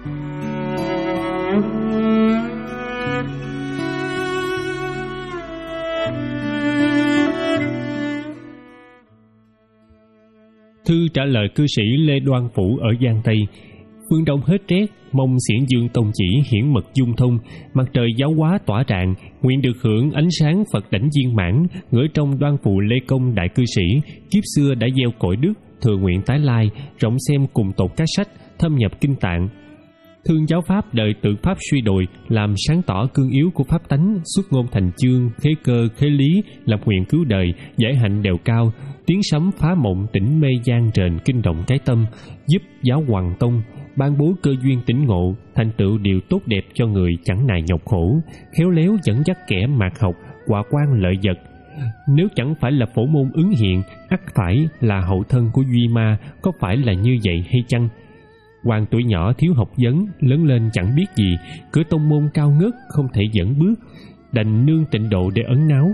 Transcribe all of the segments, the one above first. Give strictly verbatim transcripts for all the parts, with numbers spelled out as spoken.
Thư trả lời cư sĩ Lê Đoan Phủ ở Giang Tây: phương đông hết rét, mong xiển dương tông chỉ hiển mật dung thông, mặt trời giáo hóa tỏa rạng, nguyện được hưởng ánh sáng Phật đảnh viên mãn. Ngỡ trong Đoan Phụ Lê Công đại cư sĩ, kiếp xưa đã gieo cội đức, thừa nguyện tái lai, rộng xem cùng tột các sách, thâm nhập kinh tạng. Thương giáo pháp đời tự pháp suy đồi, làm sáng tỏ cương yếu của pháp tánh, xuất ngôn thành chương, khế cơ khế lý, lập nguyện cứu đời, giải hạnh đều cao. Tiếng sấm phá mộng, tỉnh mê gian rền kinh động cái tâm, giúp giáo hoàng tông ban bố cơ duyên tỉnh ngộ, thành tựu điều tốt đẹp cho người chẳng nài nhọc khổ, khéo léo dẫn dắt kẻ mạt học, quả quan lợi vật. Nếu chẳng phải là phổ môn ứng hiện, ắt phải là hậu thân của Duy Ma, có phải là như vậy hay chăng? Hoàng tuổi nhỏ thiếu học vấn, lớn lên chẳng biết gì, cửa tông môn cao ngất không thể dẫn bước, đành nương tịnh độ để ẩn náu.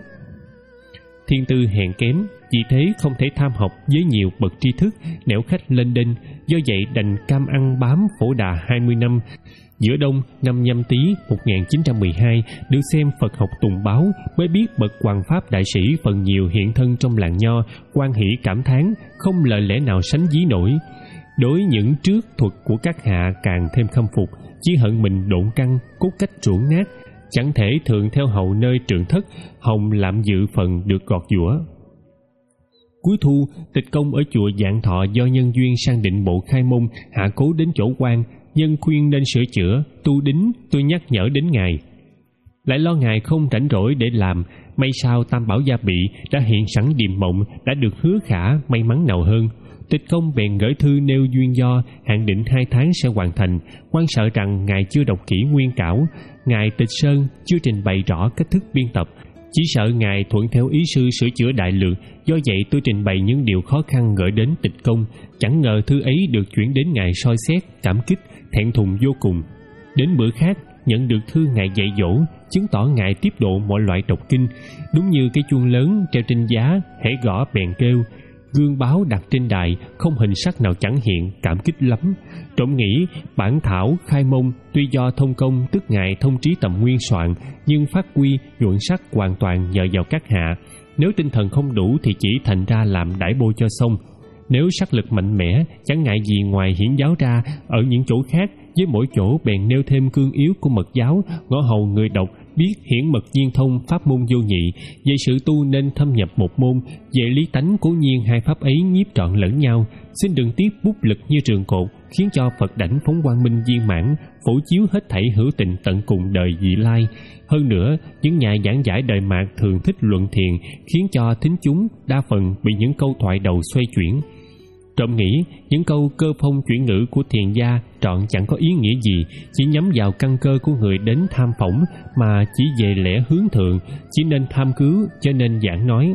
Thiên tư hèn kém, vì thế không thể tham học với nhiều bậc tri thức, nẻo khách lên đinh, do vậy đành cam ăn bám Phổ Đà hai mươi năm. Giữa đông năm Nhâm Tý một nghìn chín trăm mười hai, được xem Phật học tùng báo, mới biết bậc hoàng pháp đại sĩ phần nhiều hiện thân trong làng nho, quan hỷ cảm thán, không lời lẽ nào sánh ví nổi. Đối những trước thuật của các hạ càng thêm khâm phục, chỉ hận mình độn căn, cốt cách ruỗng nát, chẳng thể thường theo hậu nơi trượng thất, hồng lạm dự phần được gọt giũa. Cuối thu, Tịch Công ở chùa Vạn Thọ do nhân duyên sang định bộ Khai Môn, hạ cố đến chỗ quan, nhân khuyên nên sửa chữa, tu đính, tôi nhắc nhở đến ngài. Lại lo ngài không rảnh rỗi để làm, may sao Tam Bảo Gia Bị đã hiện sẵn điềm mộng, đã được hứa khả, may mắn nào hơn. Tịch Công bèn gửi thư nêu duyên do, hạn định hai tháng sẽ hoàn thành. Quan sợ rằng ngài chưa đọc kỹ nguyên cảo, ngài Tịch Sơn chưa trình bày rõ cách thức biên tập, chỉ sợ ngài thuận theo ý sư sửa chữa đại lược. Do vậy tôi trình bày những điều khó khăn gửi đến Tịch Công. Chẳng ngờ thư ấy được chuyển đến ngài soi xét, cảm kích, thẹn thùng vô cùng. Đến bữa khác, nhận được thư ngài dạy dỗ, chứng tỏ ngài tiếp độ mọi loại đọc kinh, đúng như cái chuông lớn treo trên giá, hễ gõ bèn kêu. Gương báo đặt trên đài, không hình sắc nào chẳng hiện, cảm kích lắm. Trộm nghĩ bản thảo Khai Môn tuy do thông công, tức ngài thông trí tầm nguyên soạn, nhưng phát quy nhuận sắc hoàn toàn nhờ vào các hạ. Nếu tinh thần không đủ thì chỉ thành ra làm đãi bô cho xong. Nếu sắc lực mạnh mẽ, chẳng ngại gì ngoài hiển giáo ra, ở những chỗ khác, với mỗi chỗ bèn nêu thêm cương yếu của mật giáo, ngõ hầu người đọc biết hiển mật viên thông, pháp môn vô nhị. Về sự tu nên thâm nhập một môn, về lý tánh cố nhiên hai pháp ấy nhiếp trọn lẫn nhau. Xin đừng tiếc bút lực như trường cột, khiến cho Phật đảnh phóng quang minh viên mãn, phổ chiếu hết thảy hữu tình tận cùng đời vị lai. Hơn nữa, những nhà giảng giải đời mạt thường thích luận thiền, khiến cho thính chúng đa phần bị những câu thoại đầu xoay chuyển. Trộm nghĩ những câu cơ phong chuyển ngữ của thiền gia trọn chẳng có ý nghĩa gì, chỉ nhắm vào căn cơ của người đến tham phỏng, mà chỉ về lẽ hướng thượng, chỉ nên tham cứu, cho nên giảng nói.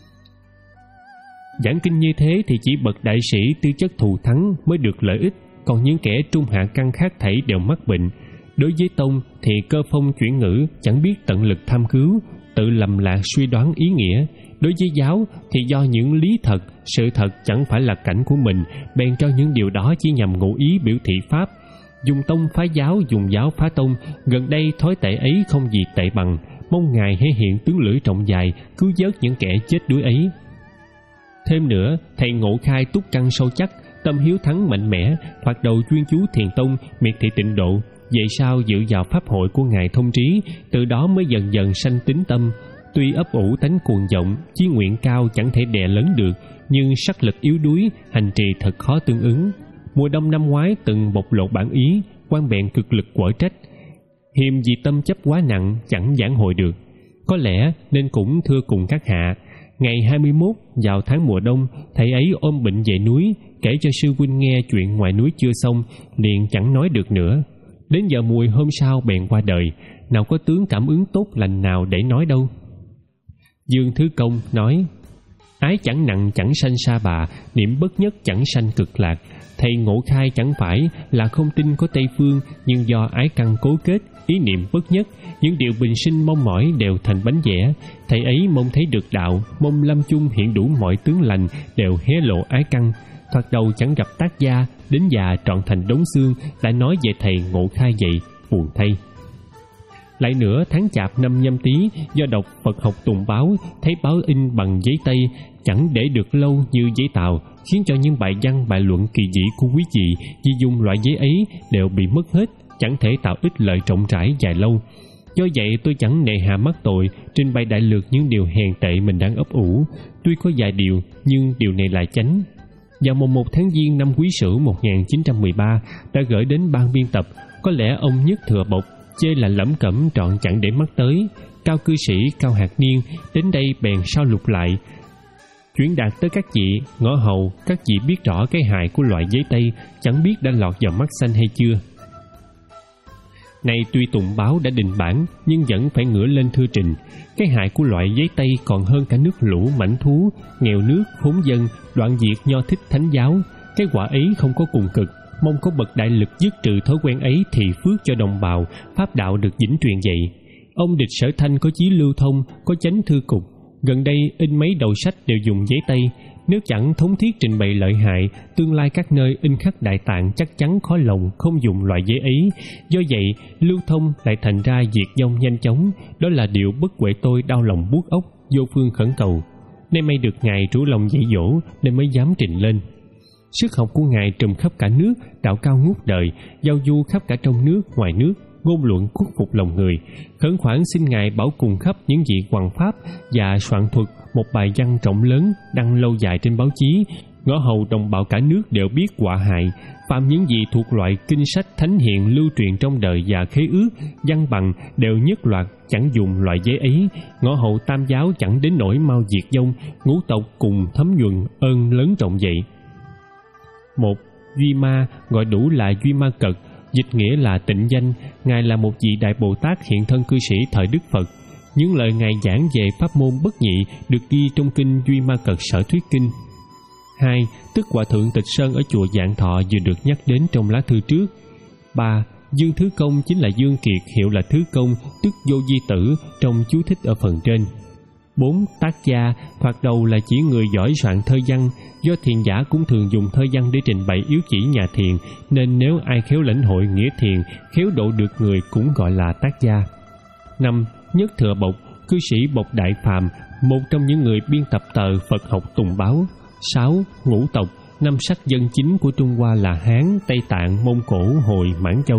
Giảng kinh như thế thì chỉ bậc đại sĩ tư chất thù thắng mới được lợi ích, còn những kẻ trung hạ căn khác thảy đều mắc bệnh. Đối với tông thì cơ phong chuyển ngữ chẳng biết tận lực tham cứu, tự lầm lạc suy đoán ý nghĩa. Đối với giáo thì do những lý thật, sự thật chẳng phải là cảnh của mình, bèn cho những điều đó chỉ nhằm ngụ ý biểu thị pháp. Dùng tông phá giáo, dùng giáo phá tông, gần đây thói tệ ấy không gì tệ bằng. Mong ngài hãy hiện tướng lưỡi trọng dài, cứu vớt những kẻ chết đuối ấy. Thêm nữa, thầy Ngộ Khai túc căn sâu chắc, tâm hiếu thắng mạnh mẽ, thoạt đầu chuyên chú thiền tông, miệt thị tịnh độ. Về sau dự vào pháp hội của ngài thông trí, từ đó mới dần dần sanh tín tâm. Tuy ấp ủ tánh cuồng vọng, chí nguyện cao chẳng thể đè lớn được, nhưng sắc lực yếu đuối, hành trì thật khó tương ứng. Mùa đông năm ngoái từng bộc lộ bản ý, quan bèn cực lực quở trách. Hiềm vì tâm chấp quá nặng, chẳng giảng hội được. Có lẽ nên cũng thưa cùng các hạ. Ngày hai mươi mốt vào tháng mùa đông, thầy ấy ôm bệnh về núi, kể cho sư huynh nghe chuyện ngoài núi chưa xong, liền chẳng nói được nữa. Đến giờ mùi hôm sau bèn qua đời, nào có tướng cảm ứng tốt lành nào để nói đâu. Dương Thứ Công nói: ái chẳng nặng chẳng sanh sa bà, niệm bất nhất chẳng sanh cực lạc. Thầy Ngộ Khai chẳng phải là không tin có Tây Phương, nhưng do ái căn cố kết, ý niệm bất nhất, những điều bình sinh mong mỏi đều thành bánh vẽ. Thầy ấy mong thấy được đạo, mong lâm chung hiện đủ mọi tướng lành, đều hé lộ ái căn. Thoạt đầu chẳng gặp tác gia, đến già trọn thành đống xương lại nói về thầy ngộ khai vậy, buồn thay. Lại nữa, tháng chạp năm Nhâm Tý, do đọc Phật học tùng báo, thấy báo in bằng giấy Tây chẳng để được lâu như giấy Tàu, khiến cho những bài văn bài luận kỳ dị của quý vị vì dùng loại giấy ấy đều bị mất hết, chẳng thể tạo ích lợi rộng rãi dài lâu. Do vậy tôi chẳng nề hà mắc tội trình bày đại lược những điều hèn tệ mình đang ấp ủ. Tuy có vài điều, nhưng điều này là chánh. Vào mùng một tháng Giêng năm Quý Sửu một nghìn chín trăm mười ba đã gửi đến ban biên tập. Có lẽ ông Nhất Thừa Bộc chê là lẩm cẩm trọn chẳng để mắt tới. Cao cư sĩ Cao Hạt Niên đến đây bèn sao lục lại, chuyển đạt tới các vị ngõ hầu. Các vị biết rõ cái hại của loại giấy Tây, chẳng biết đã lọt vào mắt xanh hay chưa. Nay tuy tụng báo đã định bản, nhưng vẫn phải ngửa lên thưa trình. Cái hại của loại giấy Tây còn hơn cả nước lũ mảnh thú, nghèo nước, khốn dân, đoạn diệt nho thích thánh giáo. Cái quả ấy không có cùng cực, mong có bậc đại lực dứt trừ thói quen ấy thì phước cho đồng bào, pháp đạo được vĩnh truyền dậy. Ông Địch Sở Thanh có chí lưu thông, có chánh thư cục, gần đây in mấy đầu sách đều dùng giấy Tây. Nếu chẳng thống thiết trình bày lợi hại, tương lai các nơi in khắc Đại Tạng chắc chắn khó lòng không dùng loại giấy ấy. Do vậy, lưu thông lại thành ra diệt vong nhanh chóng. Đó là điều bất huệ tôi đau lòng buốt óc, vô phương khẩn cầu. Nay may được Ngài trũ lòng dạy dỗ nên mới dám trình lên. Sức học của Ngài trùm khắp cả nước, đạo cao ngút đời, giao du khắp cả trong nước, ngoài nước, ngôn luận khuất phục lòng người. Khẩn khoản xin Ngài bảo cùng khắp những vị hoằng pháp và soạn thuật một bài văn rộng lớn đăng lâu dài trên báo chí. Ngõ hầu đồng bào cả nước đều biết quả hại. Phạm những gì thuộc loại kinh sách thánh hiền lưu truyền trong đời và khế ước, văn bằng đều nhất loạt chẳng dùng loại giấy ấy. Ngõ hầu tam giáo chẳng đến nỗi mau diệt vong, ngũ tộc cùng thấm nhuần ơn lớn trọng vậy. Một, Duy Ma gọi đủ là Duy Ma Cật, dịch nghĩa là tịnh danh. Ngài là một vị đại Bồ Tát hiện thân cư sĩ thời Đức Phật. Những lời Ngài giảng về pháp môn bất nhị được ghi trong kinh Duy Ma Cật Sở Thuyết Kinh. Hai, tức Hòa Thượng Tịch Sơn ở chùa Vạn Thọ vừa được nhắc đến trong lá thư trước. Ba, Dương Thứ Công chính là Dương Kiệt, hiệu là Thứ Công, tức Vô Di Tử trong chú thích ở phần trên. Bốn, Tác gia thoạt đầu là chỉ người giỏi soạn thơ văn. Do thiền giả cũng thường dùng thơ văn để trình bày yếu chỉ nhà thiền, nên nếu ai khéo lãnh hội nghĩa thiền, khéo độ được người cũng gọi là tác gia. Năm, Nhất Thừa Bộc, cư sĩ Bộc Đại Phàm, một trong những người biên tập tờ Phật học tùng báo. Sáu, Ngũ tộc, năm sắc dân chính của Trung Hoa là Hán, Tây Tạng, Mông Cổ, Hồi, Mãn Châu.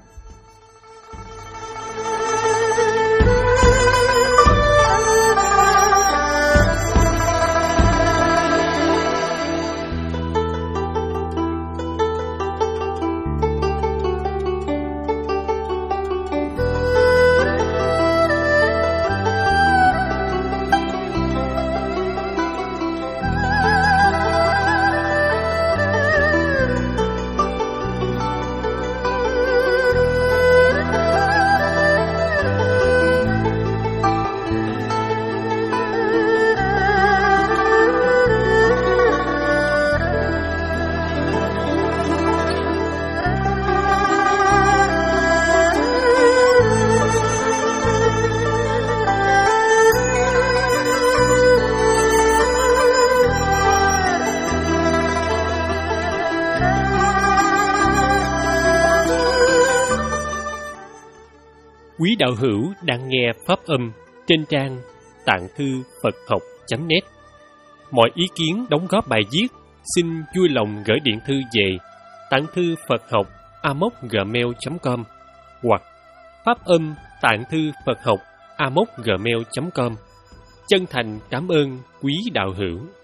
Quý đạo hữu đang nghe pháp âm trên trang tạng thư Phật học chấm net. Mọi ý kiến đóng góp bài viết xin vui lòng gửi điện thư về tạng thư Phật học a m o c gmail chấm com hoặc pháp âm tạng thư Phật học a m o c gmail chấm com. Chân thành cảm ơn quý đạo hữu.